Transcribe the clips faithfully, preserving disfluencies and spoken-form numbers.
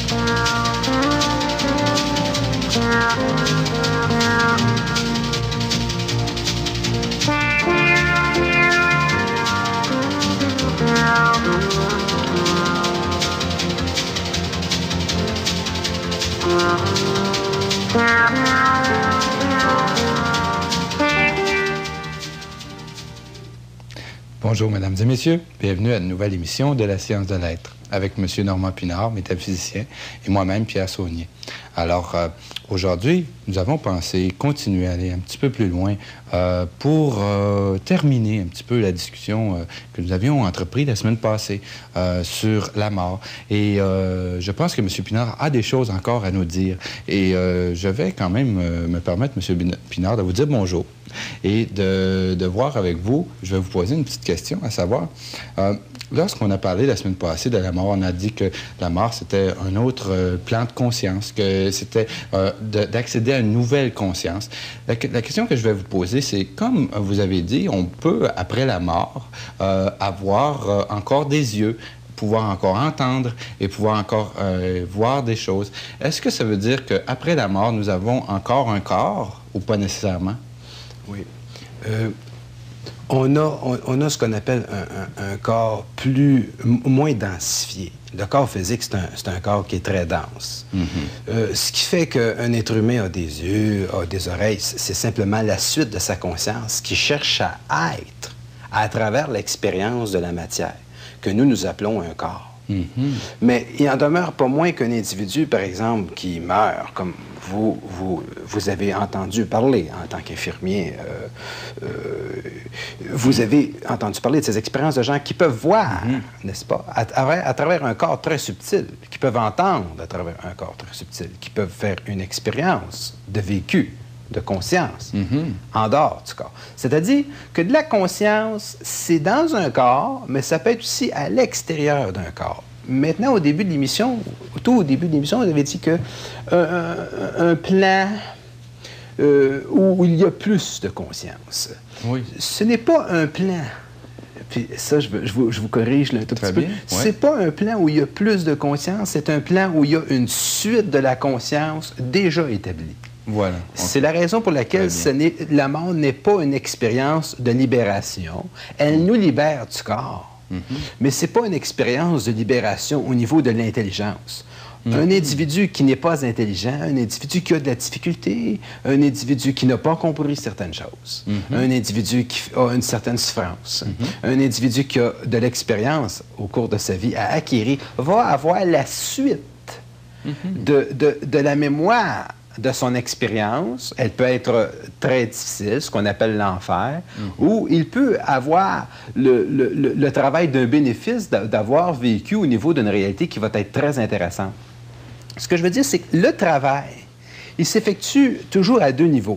Bonjour, mesdames et messieurs. Bienvenue à une nouvelle émission de la Science de l'être avec M. Normand Pinard, métaphysicien, et moi-même, Pierre Saunier. Alors, euh, aujourd'hui, nous avons pensé continuer à aller un petit peu plus loin euh, pour euh, terminer un petit peu la discussion euh, que nous avions entreprise la semaine passée euh, sur la mort. Et euh, je pense que M. Pinard a des choses encore à nous dire. Et euh, je vais quand même euh, me permettre, M. Pinard, de vous dire bonjour et de, de voir avec vous, je vais vous poser une petite question, à savoir, euh, lorsqu'on a parlé la semaine passée de la mort, on a dit que la mort, c'était un autre euh, plan de conscience, que c'était euh, d'accéder à une nouvelle conscience. La, la question que je vais vous poser, c'est, comme vous avez dit, on peut, après la mort, euh, avoir euh, encore des yeux, pouvoir encore entendre et pouvoir encore euh, voir des choses. Est-ce que ça veut dire qu'après la mort, nous avons encore un corps ou pas nécessairement? Oui. Euh, on, a, on, on a ce qu'on appelle un, un, un corps plus, moins densifié. Le corps physique, c'est un, un corps qui est très dense. Mm-hmm. euh, ce qui fait qu'un être humain a des yeux, a des oreilles, c'est simplement la suite de sa conscience qui cherche à être à travers l'expérience de la matière, que nous, nous appelons un corps. Mm-hmm. Mais il n'en demeure pas moins qu'un individu, par exemple, qui meurt, comme vous, vous, vous avez entendu parler en tant qu'infirmier, euh, euh, vous avez entendu parler de ces expériences de gens qui peuvent voir, mm-hmm. n'est-ce pas, à, à, à travers un corps très subtil, qui peuvent entendre à travers un corps très subtil, qui peuvent faire une expérience de vécu, de conscience, mm-hmm. en dehors du corps. C'est-à-dire que de la conscience, c'est dans un corps, mais ça peut être aussi à l'extérieur d'un corps. Maintenant, au début de l'émission, tout au début de l'émission, vous avez dit que euh, un, un plan euh, où il y a plus de conscience. Oui. Ce n'est pas un plan. Puis ça, je, veux, je, vous, je vous corrige là, un tout petit peu. Ouais. C'est pas un plan où il y a plus de conscience, c'est un plan où il y a une suite de la conscience déjà établie. Voilà. C'est la raison pour laquelle ce n'est, la mort n'est pas une expérience de libération. Elle mmh. nous libère du corps. Mm-hmm. Mais ce n'est pas une expérience de libération au niveau de l'intelligence. Mm-hmm. Un individu qui n'est pas intelligent, un individu qui a de la difficulté, un individu qui n'a pas compris certaines choses, mm-hmm. un individu qui a une certaine souffrance, mm-hmm. un individu qui a de l'expérience au cours de sa vie à acquérir, va avoir la suite mm-hmm. de, de, de la mémoire de son expérience. Elle peut être très difficile, ce qu'on appelle l'enfer, mm-hmm. ou il peut avoir le, le, le, le travail d'un bénéfice d'avoir vécu au niveau d'une réalité qui va être très intéressante. Ce que je veux dire, c'est que le travail, il s'effectue toujours à deux niveaux.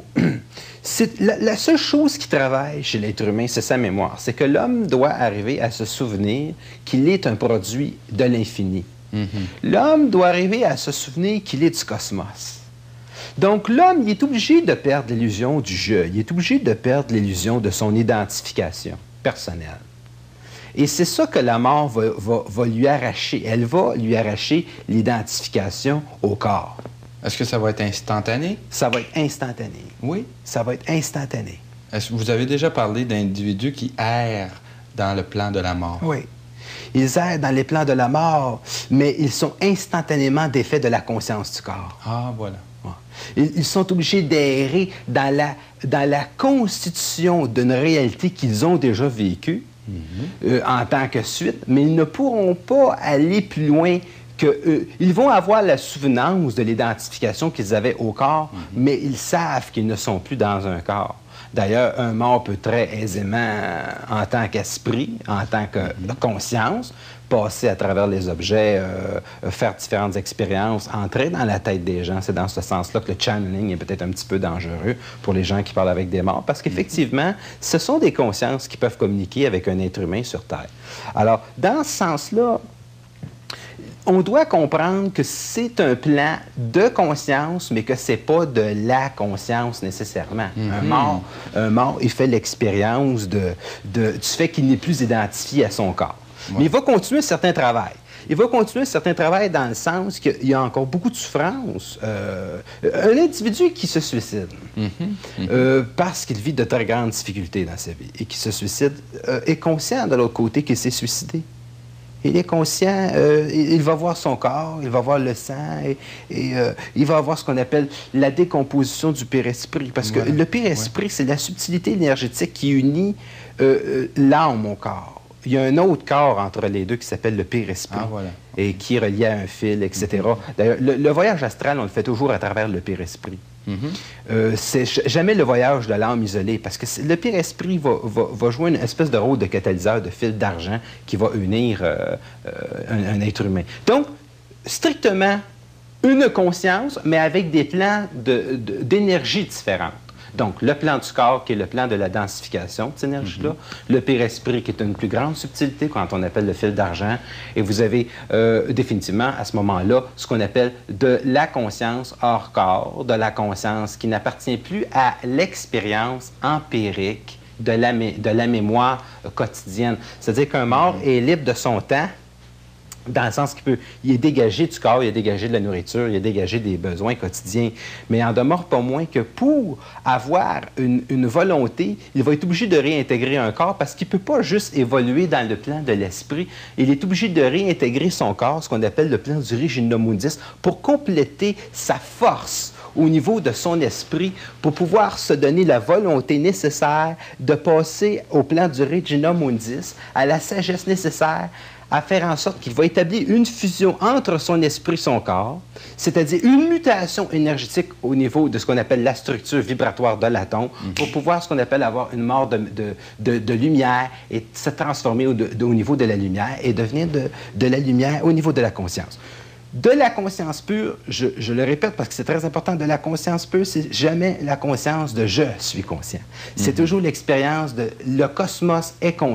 La, la seule chose qui travaille chez l'être humain, c'est sa mémoire. C'est que l'homme doit arriver à se souvenir qu'il est un produit de l'infini. Mm-hmm. L'homme doit arriver à se souvenir qu'il est du cosmos. Donc, l'homme, il est obligé de perdre l'illusion du je. Il est obligé de perdre l'illusion de son identification personnelle. Et c'est ça que la mort va, va, va lui arracher. Elle va lui arracher l'identification au corps. Est-ce que ça va être instantané? Ça va être instantané. Oui? Ça va être instantané. Est-ce que vous avez déjà parlé d'individus qui errent dans le plan de la mort? Oui. Ils errent dans les plans de la mort, mais ils sont instantanément défaits de la conscience du corps. Ah, voilà. Ils sont obligés d'errer dans la, dans la constitution d'une réalité qu'ils ont déjà vécue mm-hmm. euh, en tant que suite, mais ils ne pourront pas aller plus loin que... Euh, ils vont avoir la souvenance de l'identification qu'ils avaient au corps, mm-hmm. mais ils savent qu'ils ne sont plus dans un corps. D'ailleurs, un mort peut très aisément, en tant qu'esprit, en tant que mm-hmm. conscience, passer à travers les objets, euh, faire différentes expériences, entrer dans la tête des gens. C'est dans ce sens-là que le channeling est peut-être un petit peu dangereux pour les gens qui parlent avec des morts, parce qu'effectivement, ce sont des consciences qui peuvent communiquer avec un être humain sur Terre. Alors, dans ce sens-là, on doit comprendre que c'est un plan de conscience, mais que c'est pas de la conscience nécessairement. Mm-hmm. Un mort, un mort, il fait l'expérience de, de, du fait qu'il n'est plus identifié à son corps. Ouais. Mais il va continuer un certain travail. il va continuer un certain travail dans le sens qu'il y a encore beaucoup de souffrance. Euh, un individu qui se suicide mm-hmm. Mm-hmm. Euh, parce qu'il vit de très grandes difficultés dans sa vie et qui se suicide euh, est conscient de l'autre côté qu'il s'est suicidé. Il est conscient, euh, il, il va voir son corps, il va voir le sang et, et euh, il va voir ce qu'on appelle la décomposition du père-esprit. Parce que ouais. le père-esprit, ouais. c'est la subtilité énergétique qui unit euh, l'âme au corps. Il y a un autre corps entre les deux qui s'appelle le père-esprit ah, voilà. et qui est relié à un fil, et cetera. Mm-hmm. D'ailleurs, le, le voyage astral, on le fait toujours à travers le père-esprit. Mm-hmm. euh, c'est jamais le voyage de l'âme isolée, parce que le père-esprit va, va, va jouer une espèce de rôle de catalyseur, de fil d'argent qui va unir euh, euh, un, un être humain. Donc, strictement, une conscience, mais avec des plans d'énergie de, différents. Donc, le plan du corps, qui est le plan de la densification de cette énergie-là, mm-hmm. le père-esprit, qui est une plus grande subtilité, quand on appelle le fil d'argent, et vous avez euh, définitivement, à ce moment-là, ce qu'on appelle de la conscience hors corps, de la conscience qui n'appartient plus à l'expérience empirique de la, de la mémoire quotidienne. C'est-à-dire qu'un mort mm-hmm. est libre de son temps, dans le sens qu'il peut, il est dégagé du corps, il est dégagé de la nourriture, il est dégagé des besoins quotidiens. Mais il en demeure pas moins que pour avoir une, une volonté, il va être obligé de réintégrer un corps parce qu'il ne peut pas juste évoluer dans le plan de l'esprit. Il est obligé de réintégrer son corps, ce qu'on appelle le plan du Regina Mundis, pour compléter sa force au niveau de son esprit, pour pouvoir se donner la volonté nécessaire de passer au plan du Regina Mundis, à la sagesse nécessaire, à faire en sorte qu'il va établir une fusion entre son esprit et son corps, c'est-à-dire une mutation énergétique au niveau de ce qu'on appelle la structure vibratoire de l'atome, mm-hmm. pour pouvoir, ce qu'on appelle, avoir une mort de, de, de, de lumière et se transformer au, de, de, au niveau de la lumière et devenir de, de la lumière au niveau de la conscience. De la conscience pure, je, je le répète parce que c'est très important, de la conscience pure, c'est jamais la conscience de « je suis conscient ». C'est mm-hmm. toujours l'expérience de « le cosmos est conscient ».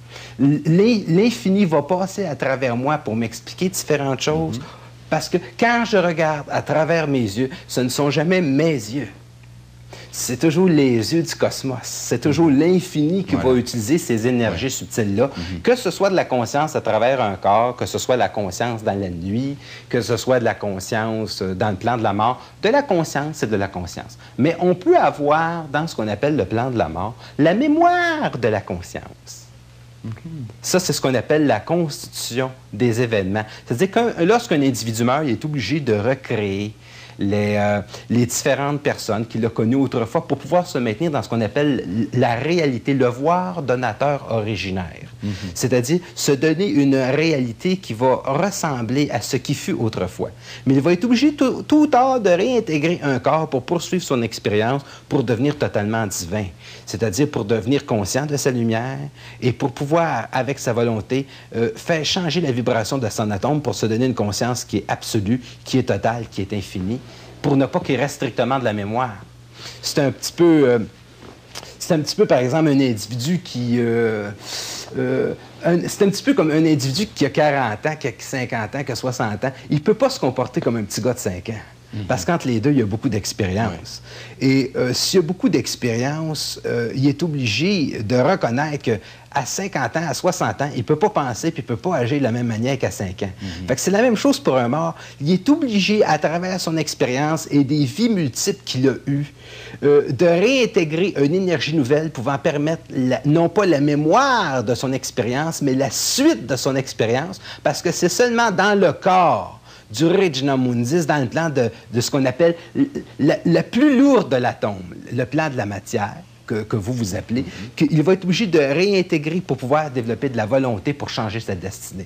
L'infini va passer à travers moi pour m'expliquer différentes choses, mm-hmm. parce que quand je regarde à travers mes yeux, ce ne sont jamais mes yeux. C'est toujours les yeux du cosmos. C'est toujours l'infini qui voilà. va utiliser ces énergies ouais. subtiles-là. Mm-hmm. Que ce soit de la conscience à travers un corps, que ce soit de la conscience dans la nuit, que ce soit de la conscience dans le plan de la mort. De la conscience, c'est de la conscience. Mais on peut avoir, dans ce qu'on appelle le plan de la mort, la mémoire de la conscience. Mm-hmm. Ça, c'est ce qu'on appelle la constitution des événements. C'est-à-dire que lorsqu'un individu meurt, il est obligé de recréer les, euh, les différentes personnes qu'il a connues autrefois pour pouvoir se maintenir dans ce qu'on appelle la réalité, le voir donateur originaire. Mm-hmm. C'est-à-dire se donner une réalité qui va ressembler à ce qui fut autrefois. Mais il va être obligé tout, tout tard de réintégrer un corps pour poursuivre son expérience, pour devenir totalement divin. C'est-à-dire pour devenir conscient de sa lumière et pour pouvoir, avec sa volonté, euh, faire changer la vibration de son atome pour se donner une conscience qui est absolue, qui est totale, qui est infinie, pour ne pas qu'il reste strictement de la mémoire. C'est un petit peu... Euh, c'est un petit peu, par exemple, un individu qui... Euh, euh, c'est un petit peu comme un individu qui a quarante ans, qui a cinquante ans, qui a soixante ans. Il ne peut pas se comporter comme un petit gars de cinq ans. Mm-hmm. Parce qu'entre les deux, il y a beaucoup d'expérience. Ouais. Et euh, s'il y a beaucoup d'expérience, euh, il est obligé de reconnaître qu'à cinquante ans, à soixante ans, il ne peut pas penser puis il ne peut pas agir de la même manière qu'à cinq ans. Mm-hmm. Fait que c'est la même chose pour un mort. Il est obligé, à travers son expérience et des vies multiples qu'il a eues, euh, de réintégrer une énergie nouvelle pouvant permettre, la, non pas la mémoire de son expérience, mais la suite de son expérience, parce que c'est seulement dans le corps du Regina Mundis, dans le plan de, de ce qu'on appelle la, la plus lourde de l'atome, le plan de la matière, que, que vous vous appelez, mm-hmm. qu'il va être obligé de réintégrer pour pouvoir développer de la volonté pour changer sa destinée.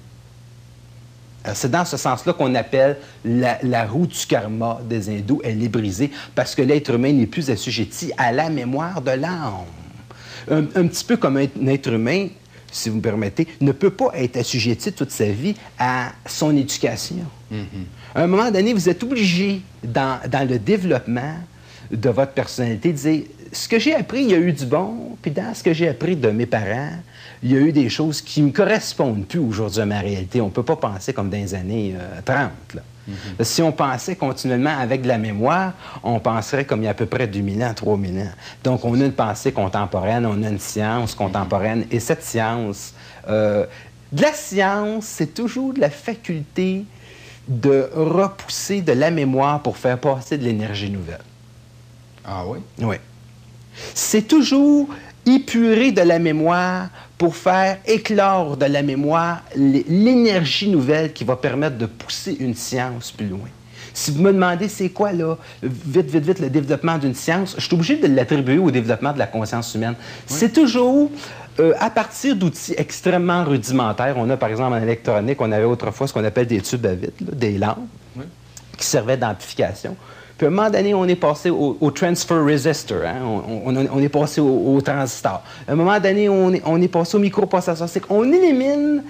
C'est dans ce sens-là qu'on appelle la, la roue du karma des hindous, elle est brisée, parce que l'être humain n'est plus assujetti à la mémoire de l'âme. Un, un petit peu comme un, un être humain, si vous me permettez, ne peut pas être assujetti toute sa vie à son éducation. Mm-hmm. À un moment donné, vous êtes obligé, dans, dans le développement de votre personnalité, de dire, ce que j'ai appris, il y a eu du bon, puis dans ce que j'ai appris de mes parents, il y a eu des choses qui ne me correspondent plus aujourd'hui à ma réalité. On ne peut pas penser comme dans les années euh, trente, là. Mm-hmm. Si on pensait continuellement avec de la mémoire, on penserait comme il y a à peu près deux mille ans, trois mille ans. Donc, on a une pensée contemporaine, on a une science contemporaine. Et cette science, euh, De la science, c'est toujours de la faculté de repousser de la mémoire pour faire passer de l'énergie nouvelle. Ah oui? Oui. C'est toujours épurer de la mémoire pour faire éclore de la mémoire l'énergie nouvelle qui va permettre de pousser une science plus loin. Si vous me demandez c'est quoi, là, vite, vite, vite, le développement d'une science, je suis obligé de l'attribuer au développement de la conscience humaine. Oui. C'est toujours euh, à partir d'outils extrêmement rudimentaires. On a, par exemple, en électronique, on avait autrefois ce qu'on appelle des tubes à vide, là, des lampes, oui, qui servaient d'amplification. Puis à un moment donné, on est passé au, au transfer resistor, hein? on, on, on est passé au, au transistor. À un moment donné, on est, on est passé au microprocesseur. C'est qu'on élimine,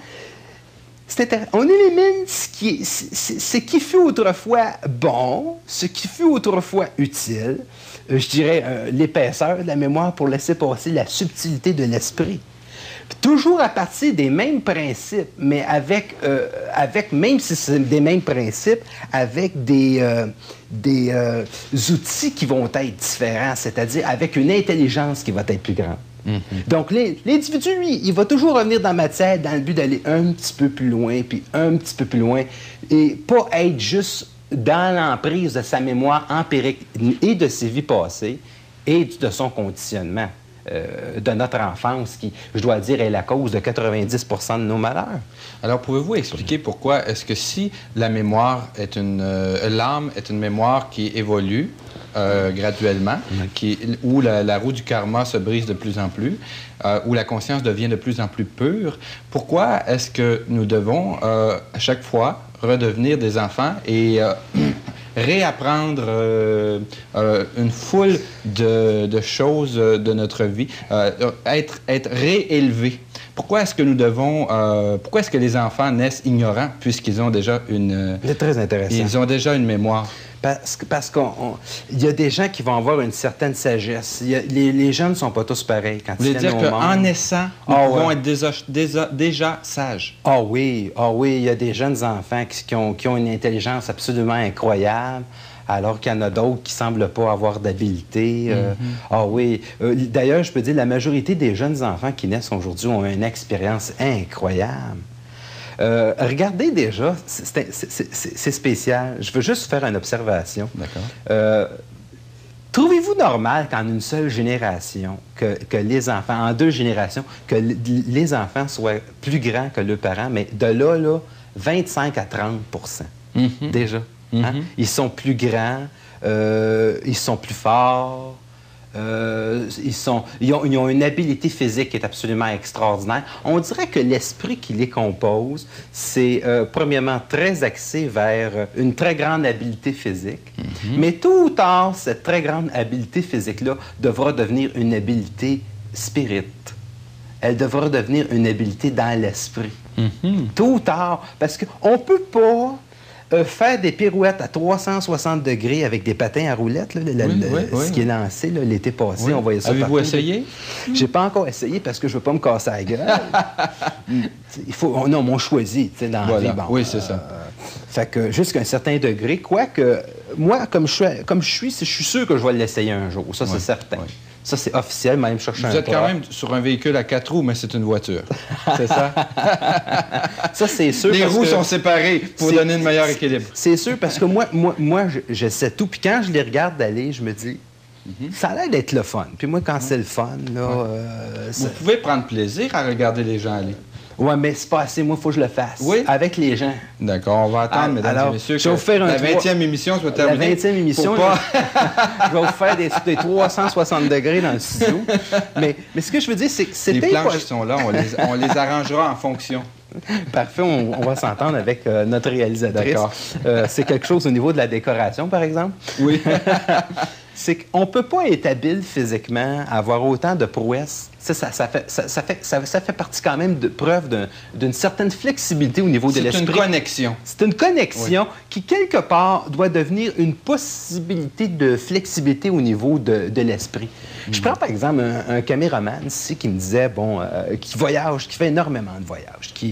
on élimine ce qui, ce, ce qui fut autrefois bon, ce qui fut autrefois utile, euh, je dirais euh, l'épaisseur de la mémoire pour laisser passer la subtilité de l'esprit. Toujours à partir des mêmes principes, mais avec, euh, avec même si c'est des mêmes principes, avec des, euh, des euh, outils qui vont être différents, c'est-à-dire avec une intelligence qui va être plus grande. Mm-hmm. Donc, l'individu, lui, il va toujours revenir dans la matière dans le but d'aller un petit peu plus loin, puis un petit peu plus loin, et pas être juste dans l'emprise de sa mémoire empirique et de ses vies passées et de son conditionnement. Euh, de notre enfance, qui, je dois dire, est la cause de quatre-vingt-dix pour cent de nos malheurs. Alors, pouvez-vous expliquer pourquoi est-ce que si la mémoire est une... Euh, l'âme est une mémoire qui évolue euh, graduellement, mm-hmm, qui, où la, la roue du karma se brise de plus en plus, euh, où la conscience devient de plus en plus pure, pourquoi est-ce que nous devons, euh, à chaque fois, redevenir des enfants et... Euh, réapprendre euh, euh, une foule de, de choses de notre vie, euh, être, être réélevé. Pourquoi est-ce que nous devons... Euh, pourquoi est-ce que les enfants naissent ignorants puisqu'ils ont déjà une... C'est très intéressant. Ils ont déjà une mémoire. Parce, parce qu'il y a des gens qui vont avoir une certaine sagesse. Y a, les, les jeunes ne sont pas tous pareils. Quand Vous voulez dire qu'en naissant, nous oh, pouvons ouais. être déjà, déjà, déjà sages? Ah oh, oui, ah oh, oui, il y a des jeunes enfants qui, qui, ont, qui ont une intelligence absolument incroyable, alors qu'il y en a d'autres qui ne semblent pas avoir d'habileté. Ah euh, mm-hmm. oh, oui. Euh, D'ailleurs, je peux dire, la majorité des jeunes enfants qui naissent aujourd'hui ont une expérience incroyable. Euh, regardez déjà, c'est spécial. Je veux juste faire une observation. D'accord. Euh, Trouvez-vous normal qu'en une seule génération, que, que les enfants, en deux générations, que les enfants soient plus grands que leurs parents, mais de là, là, vingt-cinq à trente pour cent mm-hmm. déjà. Mm-hmm. Hein? Ils sont plus grands, euh, ils sont plus forts. Euh, ils, sont, ils, ont, ils ont une habileté physique qui est absolument extraordinaire. On dirait que l'esprit qui les compose, c'est euh, premièrement très axé vers une très grande habileté physique. Mm-hmm. Mais tôt ou tard, cette très grande habileté physique-là devra devenir une habileté spirite. Elle devra devenir une habileté dans l'esprit. Mm-hmm. Tôt ou tard, parce qu'on ne peut pas... Euh, faire des pirouettes à trois cent soixante degrés avec des patins à roulettes, là, le, oui, le, oui, ce oui. qui est lancé l'été passé, oui. on voyait ça partout. Avez-vous essayé? J'ai pas encore essayé parce que je veux pas me casser la gueule. Il faut, oh, non, on choisit, tu sais, dans voilà. la vie. Bon, oui, c'est euh, ça. Fait que jusqu'à un certain degré, quoique, moi, comme je suis, comme je suis, je suis sûr que je vais l'essayer un jour. Ça, oui. c'est certain. Oui. Ça, c'est officiel, même chercher un Vous êtes quand même sur un véhicule à quatre roues, mais c'est une voiture. C'est ça? Ça, c'est sûr. Les roues que... sont séparées pour donner le meilleur équilibre. C'est sûr, parce que moi, moi, moi je, je sais tout. Puis quand je les regarde aller, je me dis, mm-hmm. ça a l'air d'être le fun. Puis moi, quand mm-hmm. c'est le fun, là... Ouais. Euh, Vous pouvez prendre plaisir à regarder les gens aller. Oui, mais c'est pas assez. Moi, il faut que je le fasse. Oui. Avec les gens. D'accord. On va attendre, alors, mesdames alors, et messieurs, je vais vous faire un la vingtième émission soit terminée. La vingtième émission, pas... je... je vais vous faire des, des trois cent soixante degrés dans le studio. Mais, mais ce que je veux dire, c'est que c'est... Les planches qui sont là, on les, on les arrangera en fonction. Parfait, on, on va s'entendre avec euh, notre réalisatrice. D'accord. Euh, c'est quelque chose au niveau de la décoration, par exemple. Oui. C'est qu'on ne peut pas être habile physiquement, avoir autant de prouesses. Ça, ça, ça, fait, ça, ça, fait, ça, ça fait partie quand même de preuve d'une certaine flexibilité au niveau de l'esprit. C'est une connexion. C'est une connexion oui. qui, quelque part, doit devenir une possibilité de flexibilité au niveau de, de l'esprit. Mmh. Je prends, par exemple, un, un caméraman ici qui me disait, bon, euh, qui voyage, qui fait énormément de voyages, qui...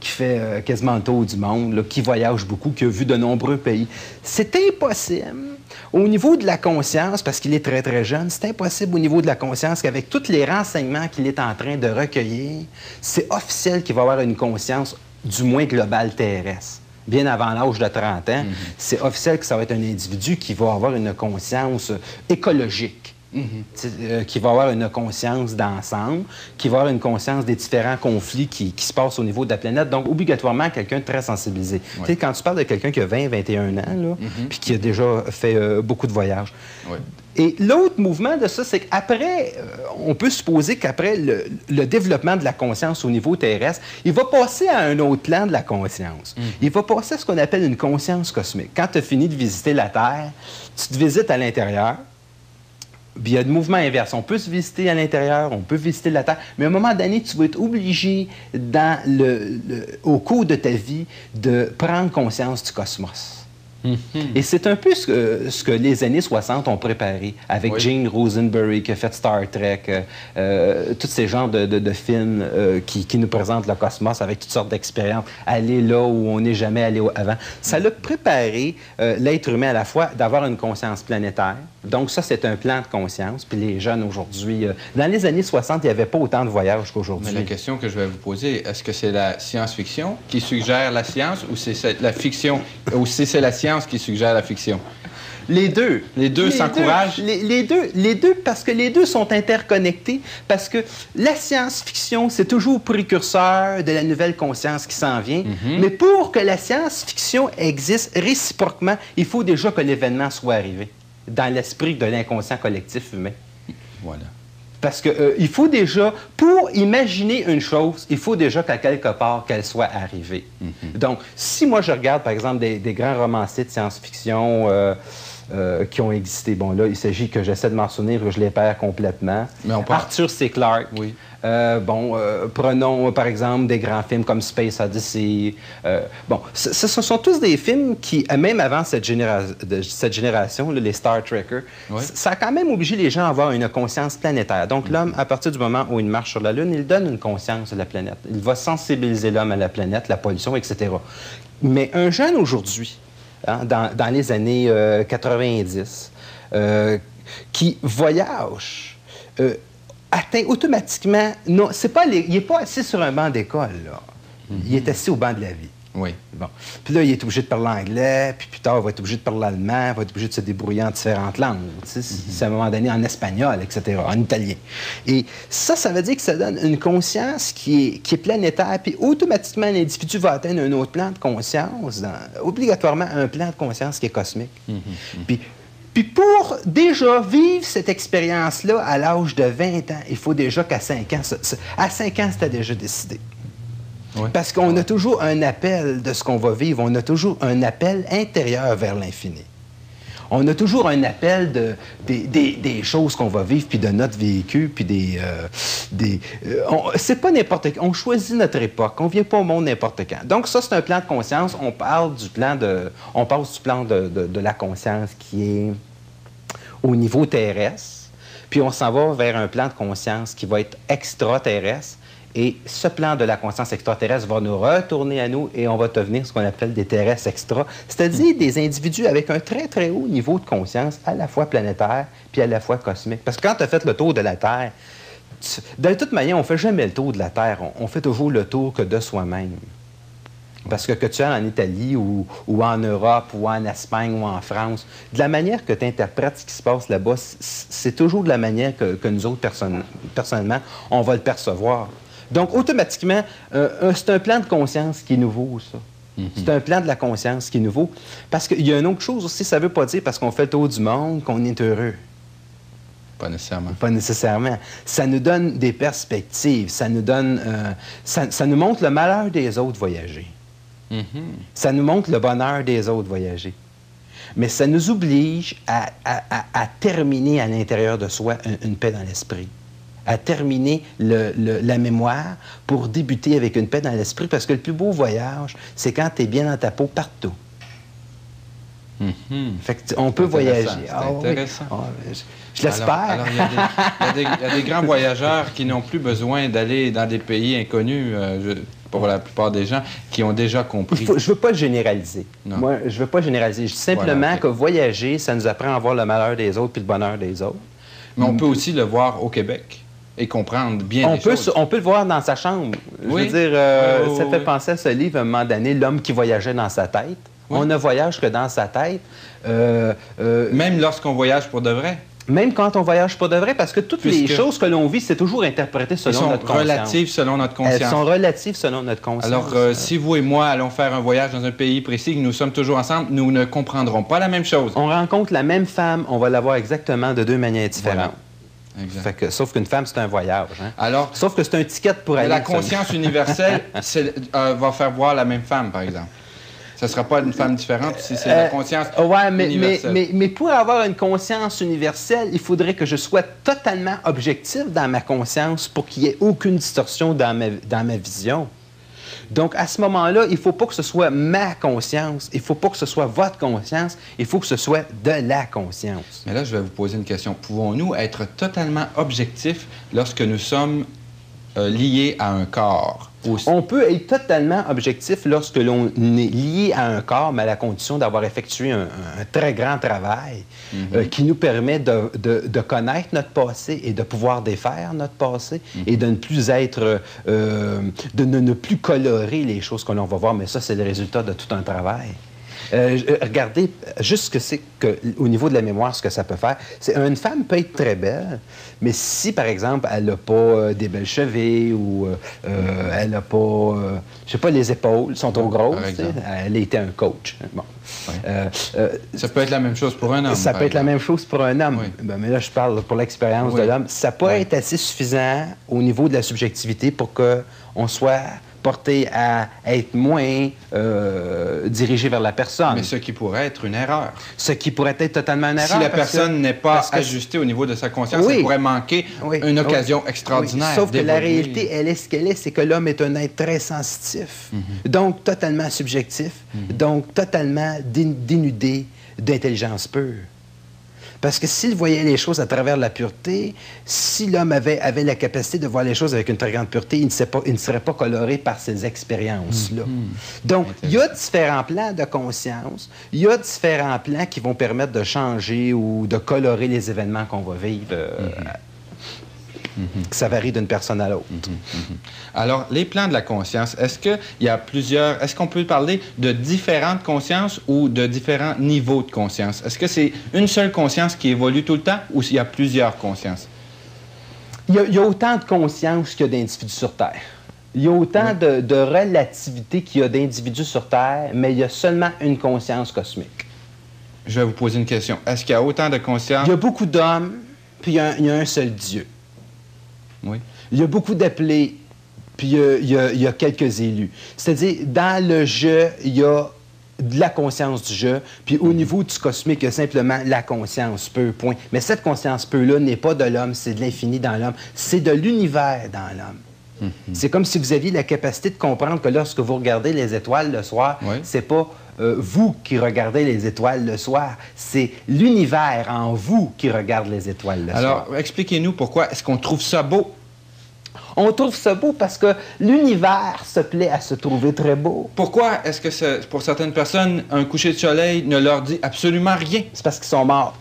qui fait euh, quasiment le tour du monde, là, qui voyage beaucoup, qui a vu de nombreux pays. C'est impossible au niveau de la conscience, parce qu'il est très, très jeune, c'est impossible au niveau de la conscience qu'avec tous les renseignements qu'il est en train de recueillir, c'est officiel qu'il va avoir une conscience du moins globale terrestre. Bien avant l'âge de trente ans, mm-hmm. c'est officiel que ça va être un individu qui va avoir une conscience écologique. Mm-hmm. euh, qui va avoir une conscience d'ensemble, qui va avoir une conscience des différents conflits qui, qui se passent au niveau de la planète. Donc, obligatoirement, quelqu'un de très sensibilisé. Ouais. Tu sais, quand tu parles de quelqu'un qui a vingt, vingt et un ans, là, mm-hmm. puis qui a déjà fait euh, beaucoup de voyages. Ouais. Et l'autre mouvement de ça, c'est qu'après, euh, on peut supposer qu'après le, le développement de la conscience au niveau terrestre, il va passer à un autre plan de la conscience. Mm-hmm. Il va passer à ce qu'on appelle une conscience cosmique. Quand tu as fini de visiter la Terre, tu te visites à l'intérieur. Puis il y a de mouvements inverses. On peut se visiter à l'intérieur, on peut visiter la Terre, mais à un moment donné, tu vas être obligé, dans le, le, au cours de ta vie, de prendre conscience du cosmos. Mm-hmm. Et c'est un peu ce que, ce que les années soixante ont préparé avec oui. Gene Roddenberry qui a fait Star Trek, euh, euh, tous ces genres de, de, de films euh, qui, qui nous présentent le cosmos avec toutes sortes d'expériences. Aller là où on n'est jamais allé avant. Ça l'a préparé euh, l'être humain à la fois d'avoir une conscience planétaire. Donc ça, c'est un plan de conscience. Puis les jeunes aujourd'hui... Euh, dans les années soixante, il n'y avait pas autant de voyages qu'aujourd'hui. Mais la question que je vais vous poser, est-ce que c'est la science-fiction qui suggère la science ou c'est la fiction ou si c'est la science qui suggère la fiction? Les deux. Les deux s'encouragent? Les, les deux, les deux, parce que les deux sont interconnectés, parce que la science-fiction, c'est toujours précurseur de la nouvelle conscience qui s'en vient. Mm-hmm. Mais pour que la science-fiction existe réciproquement, il faut déjà que l'événement soit arrivé dans l'esprit de l'inconscient collectif humain. Voilà. Parce qu'il euh, faut déjà, pour imaginer une chose, il faut déjà qu'à quelque part, qu'elle soit arrivée. Mm-hmm. Donc, si moi je regarde, par exemple, des, des grands romanciers de science-fiction euh, euh, qui ont existé, bon là, il s'agit que j'essaie de m'en souvenir, que je les perds complètement. Mais on parle... Arthur C. Clarke. Oui. Euh, bon, euh, prenons euh, par exemple des grands films comme Space Odyssey. Euh, bon, ce, ce sont tous des films qui, même avant cette, généra de, cette génération, là, les Star Trekkers, oui. ça a quand même obligé les gens à avoir une conscience planétaire. Donc mm-hmm. l'homme, à partir du moment où il marche sur la Lune, il donne une conscience de la planète. Il va sensibiliser l'homme à la planète, la pollution, et cetera. Mais un jeune aujourd'hui, hein, dans, dans les années euh, quatre-vingt-dix, euh, qui voyage... Euh, atteint automatiquement... Non, c'est pas les, il n'est pas assis sur un banc d'école, là. Mm-hmm. Il est assis au banc de la vie. Oui. Bon. Puis là, il est obligé de parler anglais, puis plus tard, il va être obligé de parler allemand, il va être obligé de se débrouiller en différentes langues. Tu sais, mm-hmm. C'est à un moment donné en espagnol, et cetera, en italien. Et ça, ça veut dire que ça donne une conscience qui est, qui est planétaire, puis automatiquement, l'individu va atteindre un autre plan de conscience, dans, obligatoirement un plan de conscience qui est cosmique. Mm-hmm. Puis Puis pour déjà vivre cette expérience-là à l'âge de vingt ans, il faut déjà qu'à cinq ans, à cinq ans, c'était déjà décidé. Oui. Parce qu'on a toujours un appel de ce qu'on va vivre, on a toujours un appel intérieur vers l'infini. On a toujours un appel de, des, des, des choses qu'on va vivre, puis de notre véhicule, puis des... Euh, des euh, c'est pas n'importe quand. On choisit notre époque. On vient pas au monde n'importe quand. Donc ça, c'est un plan de conscience. On parle du plan de... On passe du plan de, de, de la conscience qui est au niveau terrestre, puis on s'en va vers un plan de conscience qui va être extraterrestre. Et ce plan de la conscience extraterrestre va nous retourner à nous et on va devenir ce qu'on appelle des terrestres extra, c'est-à-dire des individus avec un très, très haut niveau de conscience, à la fois planétaire puis à la fois cosmique. Parce que quand tu as fait le tour de la Terre, tu... de toute manière, on ne fait jamais le tour de la Terre, on, on fait toujours le tour que de soi-même. Parce que que tu ailles en Italie ou, ou en Europe ou en Espagne ou en France, de la manière que tu interprètes ce qui se passe là-bas, c'est toujours de la manière que, que nous autres, person personnellement, on va le percevoir. Donc, automatiquement, euh, c'est un plan de conscience qui est nouveau, ça. Mm-hmm. C'est un plan de la conscience qui est nouveau. Parce qu'il y a une autre chose aussi, ça ne veut pas dire parce qu'on fait le tour du monde qu'on est heureux. Pas nécessairement. Pas nécessairement. Ça nous donne des perspectives, ça nous donne... Euh, ça, ça nous montre le malheur des autres voyager. Mm-hmm. Ça nous montre le bonheur des autres voyager. Mais ça nous oblige à, à, à, à terminer à l'intérieur de soi une, une paix dans l'esprit. À terminer le, le, la mémoire pour débuter avec une paix dans l'esprit, parce que le plus beau voyage, c'est quand tu es bien dans ta peau partout. Mm-hmm. Fait que on peut voyager. C'est ah, intéressant. Oui. Ah, je je l'espère. Alors, alors il, y a des, il, y a des, il y a des grands voyageurs qui n'ont plus besoin d'aller dans des pays inconnus. Euh, je... pour la plupart des gens qui ont déjà compris. Faut, je ne veux pas généraliser. Non. Moi, je ne veux pas généraliser. Je dis simplement voilà, okay. que voyager, ça nous apprend à voir le malheur des autres puis le bonheur des autres. Mais on peut aussi le voir au Québec et comprendre bien on les peut, choses. On peut le voir dans sa chambre. Oui. Je veux dire, euh, oui, oui, ça fait oui. penser à ce livre, à un moment donné, L'homme qui voyageait dans sa tête. Oui. On ne voyage que dans sa tête. Euh, euh, Même lorsqu'on voyage pour de vrai. Même quand on voyage pour de vrai, parce que toutes Puisque les choses que l'on vit, c'est toujours interprété selon notre conscience. Elles sont relatives selon notre conscience. Elles sont relatives selon notre conscience. Alors, euh, si vous et moi allons faire un voyage dans un pays précis, que nous sommes toujours ensemble, nous ne comprendrons pas la même chose. On rencontre la même femme, on va la voir exactement de deux manières différentes. Voilà. Exact. Fait que, sauf qu'une femme, c'est un voyage. Hein? Alors, sauf que c'est un ticket pour aller. La conscience universelle euh, va faire voir la même femme, par exemple. Ce ne sera pas une femme différente si c'est euh, la conscience ouais, mais, universelle. Mais, mais, mais pour avoir une conscience universelle, il faudrait que je sois totalement objectif dans ma conscience pour qu'il n'y ait aucune distorsion dans ma, dans ma vision. Donc, à ce moment-là, il ne faut pas que ce soit ma conscience, il ne faut pas que ce soit votre conscience, il faut que ce soit de la conscience. Mais là, je vais vous poser une question. Pouvons-nous être totalement objectifs lorsque nous sommes euh, liés à un corps? Aussi. On peut être totalement objectif lorsque l'on est lié à un corps, mais à la condition d'avoir effectué un, un très grand travail mm-hmm. euh, qui nous permet de, de, de connaître notre passé et de pouvoir défaire notre passé mm-hmm. et de ne plus être, euh, de ne, ne plus colorer les choses que l'on va voir. Mais ça, c'est le résultat de tout un travail. Euh, regardez juste ce que c'est que, au niveau de la mémoire, ce que ça peut faire. C'est, une femme peut être très belle, mais si, par exemple, elle n'a pas euh, des belles chevilles ou euh, elle n'a pas, euh, je sais pas, les épaules sont trop grosses, elle a été un coach. Bon. Oui. Euh, euh, ça peut être la même chose pour un homme. Ça peut être exemple. la même chose pour un homme. Oui. Ben, mais là, je parle pour l'expérience oui. de l'homme. Ça peut oui. être assez suffisant au niveau de la subjectivité pour qu'on soit porté à être moins euh, dirigé vers la personne. Mais ce qui pourrait être une erreur. Ce qui pourrait être totalement une erreur. Si la personne que, n'est pas que, ajustée au niveau de sa conscience, oui, elle pourrait manquer oui, une occasion oui, extraordinaire. Oui, sauf que la réalité, elle est ce qu'elle est, c'est que l'homme est un être très sensitif, mm-hmm. donc totalement subjectif, mm-hmm. donc totalement dénudé d'intelligence pure. Parce que s'il voyait les choses à travers la pureté, si l'homme avait, avait la capacité de voir les choses avec une très grande pureté, il ne serait pas, il ne serait pas coloré par ces expériences-là. Mm-hmm. Donc, il y a différents plans de conscience, il y a différents plans qui vont permettre de changer ou de colorer les événements qu'on va vivre. Euh, mm-hmm. Mm-hmm. Ça varie d'une personne à l'autre. Mm-hmm. Mm-hmm. Alors, les plans de la conscience, est-ce qu'il y a plusieurs... Est-ce qu'on peut parler de différentes consciences ou de différents niveaux de conscience? Est-ce que c'est une seule conscience qui évolue tout le temps ou s'il y a plusieurs consciences? Il y a, il y a autant de conscience qu'il y a d'individus sur Terre. Il y a autant oui. de, de relativité qu'il y a d'individus sur Terre, mais il y a seulement une conscience cosmique. Je vais vous poser une question. Est-ce qu'il y a autant de conscience? Il y a beaucoup d'hommes, puis il y a, il y a un seul Dieu. Oui. Il y a beaucoup d'appelés, puis il y a, il y a, il y a quelques élus. C'est-à-dire, dans le jeu, il y a de la conscience du jeu, puis au mm-hmm. niveau du cosmique, il y a simplement la conscience peu, point. Mais cette conscience peu-là n'est pas de l'homme, c'est de l'infini dans l'homme, c'est de l'univers dans l'homme. Mm-hmm. C'est comme si vous aviez la capacité de comprendre que lorsque vous regardez les étoiles le soir, oui. c'est pas euh, vous qui regardez les étoiles le soir, c'est l'univers en vous qui regarde les étoiles le Alors, soir. Alors, expliquez-nous pourquoi est-ce qu'on trouve ça beau? On trouve ça beau parce que l'univers se plaît à se trouver très beau. Pourquoi est-ce que c'est, pour certaines personnes, un coucher de soleil ne leur dit absolument rien? C'est parce qu'ils sont morts.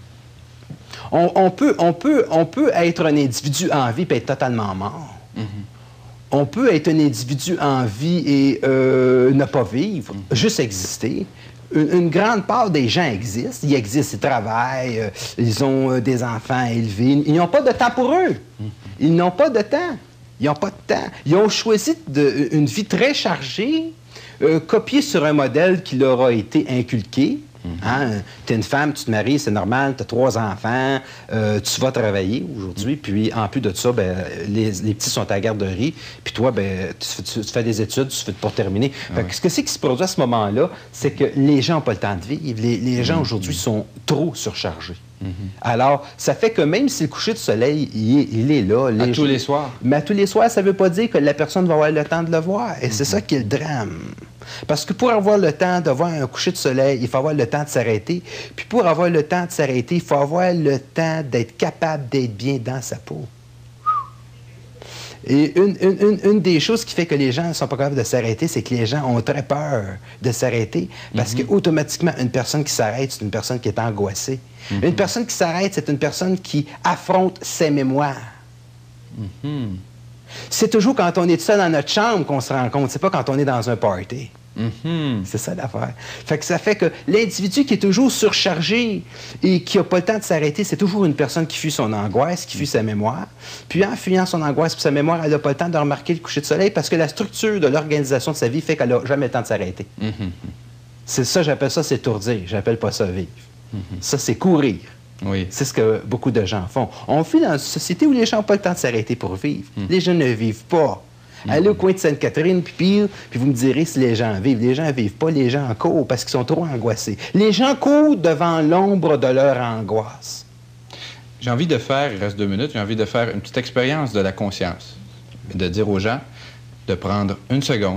On, on, peut, on, peut, on peut être un individu en vie et être totalement mort. Mm-hmm. On peut être un individu en vie et euh, ne pas vivre, mm-hmm. juste exister. Une, une grande part des gens existent. Ils existent, ils travaillent, euh, ils ont euh, des enfants élevés. Ils n'ont pas de temps pour eux. Mm-hmm. Ils n'ont pas de temps. Ils n'ont pas de temps. Ils ont choisi de, une vie très chargée, euh, copiée sur un modèle qui leur a été inculqué. Mm-hmm. Hein? Tu es une femme, tu te maries, c'est normal, tu as trois enfants, euh, tu vas travailler aujourd'hui, mm-hmm. puis en plus de ça, ben, les, les petits sont à la garderie, puis toi, ben, tu, tu, tu fais des études, tu fais pour terminer. Ah fait que, ce que c'est qui se produit à ce moment-là, c'est que les gens n'ont pas le temps de vivre. Les, les gens mm-hmm. aujourd'hui sont trop surchargés. Mm-hmm. Alors, ça fait que même si le coucher de soleil, il est, il est là... Les à tous gens, les soirs. Mais à tous les soirs, ça ne veut pas dire que la personne va avoir le temps de le voir. Et mm-hmm. c'est ça qui est le drame. Parce que pour avoir le temps de voir un coucher de soleil, il faut avoir le temps de s'arrêter. Puis pour avoir le temps de s'arrêter, il faut avoir le temps d'être capable d'être bien dans sa peau. Et une, une, une, une des choses qui fait que les gens ne sont pas capables de s'arrêter, c'est que les gens ont très peur de s'arrêter parce mm-hmm. qu'automatiquement, une personne qui s'arrête, c'est une personne qui est angoissée. Mm-hmm. Une personne qui s'arrête, c'est une personne qui affronte ses mémoires. Mm-hmm. C'est toujours quand on est seul dans notre chambre qu'on se rend compte, c'est pas quand on est dans un party. Mm-hmm. C'est ça l'affaire. Fait que ça fait que l'individu qui est toujours surchargé et qui n'a pas le temps de s'arrêter, c'est toujours une personne qui fuit son angoisse, qui fuit sa mémoire. Puis en fuyant son angoisse et sa mémoire, elle n'a pas le temps de remarquer le coucher de soleil parce que la structure de l'organisation de sa vie fait qu'elle n'a jamais le temps de s'arrêter. Mm-hmm. C'est ça, j'appelle ça s'étourdir. J'appelle pas ça vivre. Mm-hmm. Ça, c'est courir. Oui. C'est ce que beaucoup de gens font. On vit dans une société où les gens n'ont pas le temps de s'arrêter pour vivre. Mm. Les gens ne vivent pas. Allez au coin de Sainte-Catherine, puis pire, puis vous me direz si les gens vivent. Les gens ne vivent pas, les gens courent parce qu'ils sont trop angoissés. Les gens courent devant l'ombre de leur angoisse. J'ai envie de faire, il reste deux minutes, j'ai envie de faire une petite expérience de la conscience. De dire aux gens de prendre une seconde,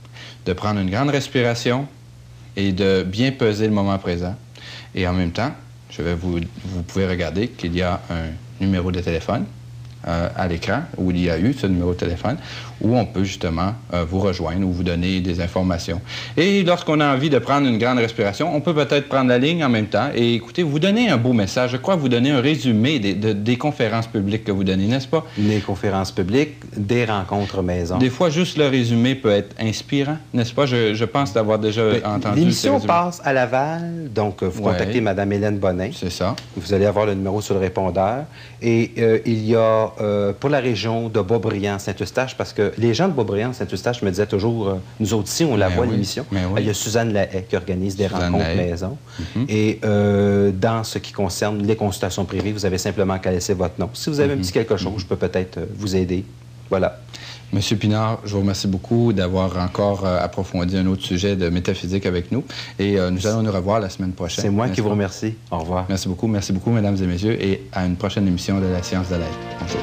de prendre une grande respiration et de bien peser le moment présent. Et en même temps, je vais vous, vous pouvez regarder qu'il y a un numéro de téléphone Euh, à l'écran, où il y a eu ce numéro de téléphone, où on peut justement euh, vous rejoindre ou vous donner des informations. Et lorsqu'on a envie de prendre une grande respiration, on peut peut-être prendre la ligne en même temps et écoutez, vous donnez un beau message. Je crois vous donner un résumé des, de, des conférences publiques que vous donnez, n'est-ce pas? Les conférences publiques, des rencontres maison. Des fois, juste le résumé peut être inspirant, n'est-ce pas? Je, je pense d'avoir déjà ben, entendu. L'émission passe à Laval, donc vous ouais. contactez Mme Hélène Bonnin. C'est ça. Vous allez avoir le numéro sur le répondeur. Et euh, il y a Euh, pour la région de Beaubriand-Saint-Eustache, parce que les gens de Beaubriand-Saint-Eustache me disaient toujours, euh, nous autres ici, on la mais voit, oui, l'émission. Oui. Il y a Suzanne Lahaye qui organise des Suzanne rencontres Lahaye. Maison. Mm-hmm. Et euh, dans ce qui concerne les consultations privées, vous avez simplement qu'à laisser votre nom. Si vous avez mm-hmm. un petit quelque chose, mm-hmm. je peux peut-être euh, vous aider. Voilà. Monsieur Pinard, je vous remercie beaucoup d'avoir encore euh, approfondi un autre sujet de métaphysique avec nous. Et euh, nous allons nous revoir la semaine prochaine. C'est moi qui vous remercie. Au revoir. Merci beaucoup. Merci beaucoup, mesdames et messieurs. Et à une prochaine émission de La Science de l'Être. Bonjour.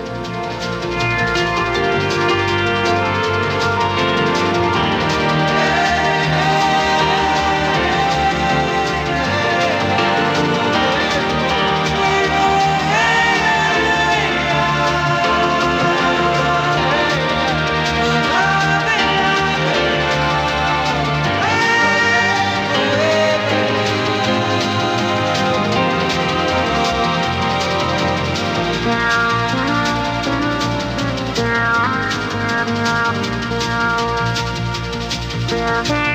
Yeah.